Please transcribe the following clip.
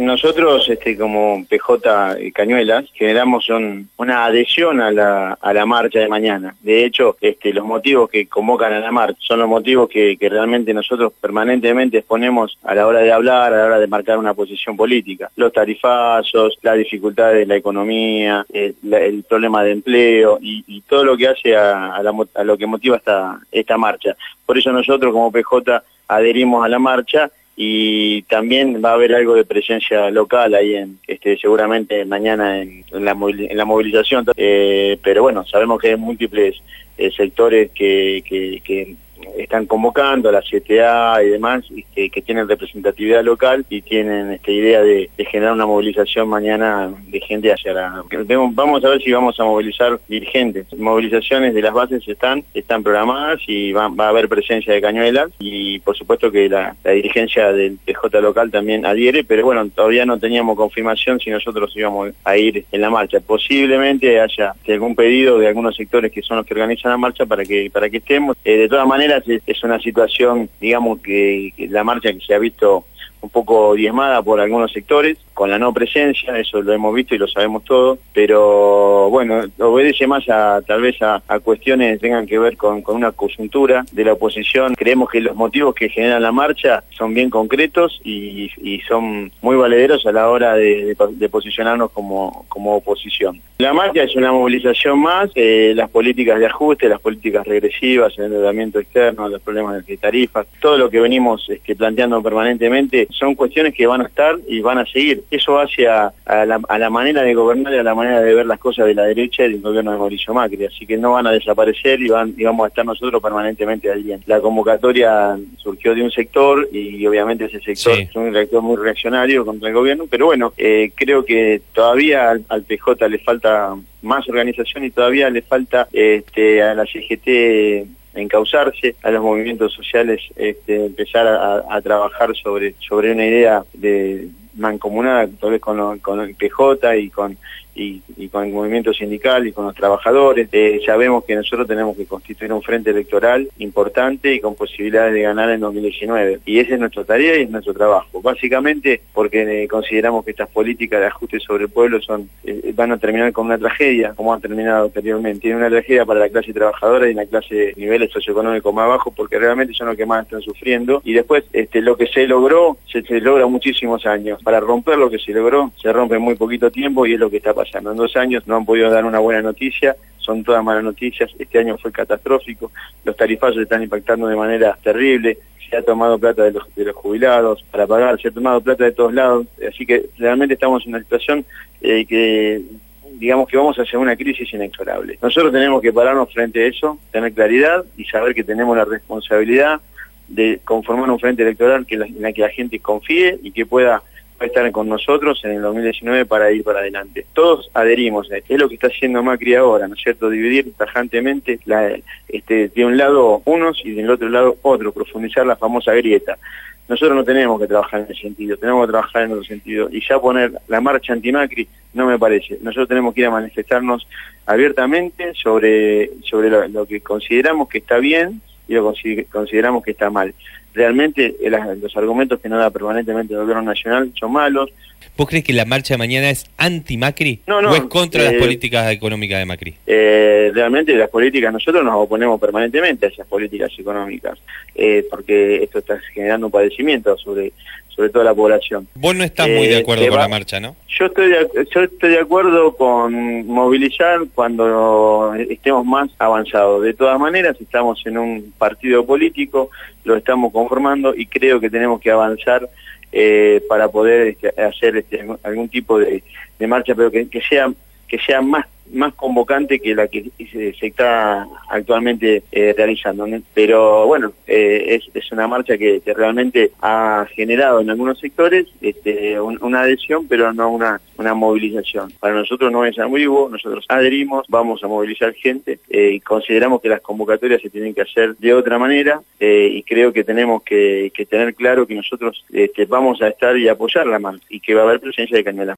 Nosotros, como PJ Cañuelas, generamos una adhesión a la marcha de mañana. De hecho, los motivos que convocan a la marcha son los motivos que realmente nosotros permanentemente exponemos a la hora de hablar, a la hora de marcar una posición política. Los tarifazos, las dificultades de la economía, el problema de empleo y todo lo que hace a lo que motiva esta marcha. Por eso nosotros como PJ adherimos a la marcha. Y también va a haber algo de presencia local ahí seguramente mañana en la movilización, pero bueno, sabemos que hay múltiples sectores que están convocando a la CTA y demás, que tienen representatividad local y tienen idea de generar una movilización mañana de gente hacia Vamos a ver si vamos a movilizar dirigentes. Movilizaciones de las bases están programadas y va a haber presencia de Cañuelas y por supuesto que la dirigencia del PJ local también adhiere, pero bueno, todavía no teníamos confirmación si nosotros íbamos a ir en la marcha. Posiblemente haya algún pedido de algunos sectores que son los que organizan la marcha para que estemos. De todas maneras, es una situación, digamos, que la marcha que se ha visto un poco diezmada por algunos sectores, con la no presencia, eso lo hemos visto y lo sabemos todo, pero bueno, obedece más tal vez a cuestiones que tengan que ver con una coyuntura de la oposición. Creemos que los motivos que generan la marcha son bien concretos y son muy valederos a la hora de posicionarnos como oposición. La marcha es una movilización más, las políticas de ajuste, las políticas regresivas, el endeudamiento externo, los problemas de tarifas, todo lo que venimos planteando permanentemente son cuestiones que van a estar y van a seguir. Eso hace a la manera de gobernar y a la manera de ver las cosas de la derecha y del gobierno de Mauricio Macri, así que no van a desaparecer y vamos a estar nosotros permanentemente allí. La convocatoria surgió de un sector y obviamente ese sector es un sector muy reaccionario contra el gobierno, pero bueno, creo que todavía al PJ le falta más organización y todavía le falta a la CGT encauzarse, a los movimientos sociales empezar a trabajar sobre una idea de mancomunada tal vez con el PJ y con el movimiento sindical y con los trabajadores. Sabemos que nosotros tenemos que constituir un frente electoral importante y con posibilidades de ganar en 2019. Y esa es nuestra tarea y es nuestro trabajo. Básicamente porque consideramos que estas políticas de ajuste sobre el pueblo van a terminar con una tragedia, como han terminado anteriormente. Y una tragedia para la clase trabajadora y la clase de niveles socioeconómicos más bajos, porque realmente son los que más están sufriendo. Y después lo que se logró, se logra muchísimos años. Para romper lo que se logró, se rompe en muy poquito tiempo y es lo que está pasando. En 2 años no han podido dar una buena noticia, son todas malas noticias. Este año fue catastrófico, los tarifazos están impactando de manera terrible, se ha tomado plata de los jubilados para pagar, se ha tomado plata de todos lados, así que realmente estamos en una situación que digamos que vamos hacia una crisis inexorable. Nosotros tenemos que pararnos frente a eso, tener claridad y saber que tenemos la responsabilidad de conformar un frente electoral en la que la gente confíe y que pueda estar con nosotros en el 2019 para ir para adelante. Todos adherimos, es lo que está haciendo Macri ahora, ¿no es cierto? Dividir tajantemente de un lado unos y del otro lado otros, profundizar la famosa grieta. Nosotros no tenemos que trabajar en ese sentido, tenemos que trabajar en otro sentido. Y ya poner la marcha anti-Macri no me parece. Nosotros tenemos que ir a manifestarnos abiertamente sobre lo que consideramos que está bien y lo que consideramos que está mal. Realmente los argumentos que nos da permanentemente el gobierno nacional son malos. ¿Vos crees que la marcha de mañana es anti-Macri? No, ¿O es contra las políticas económicas de Macri? Realmente las políticas, nosotros nos oponemos permanentemente a esas políticas económicas, porque esto está generando un padecimiento sobre toda la población. Vos no estás muy de acuerdo con la marcha, ¿no? Yo estoy de acuerdo con movilizar cuando estemos más avanzados. De todas maneras, estamos en un partido político, lo estamos conformando y creo que tenemos que avanzar para poder hacer algún tipo de marcha, pero que sea más convocante que la que se está actualmente realizando, ¿no? Pero bueno, es una marcha que realmente ha generado en algunos sectores una adhesión, pero no una movilización. Para nosotros no es ambiguo, nosotros adherimos, vamos a movilizar gente y consideramos que las convocatorias se tienen que hacer de otra manera y creo que tenemos que tener claro que nosotros vamos a estar y apoyar la marcha y que va a haber presencia de Cañuelas.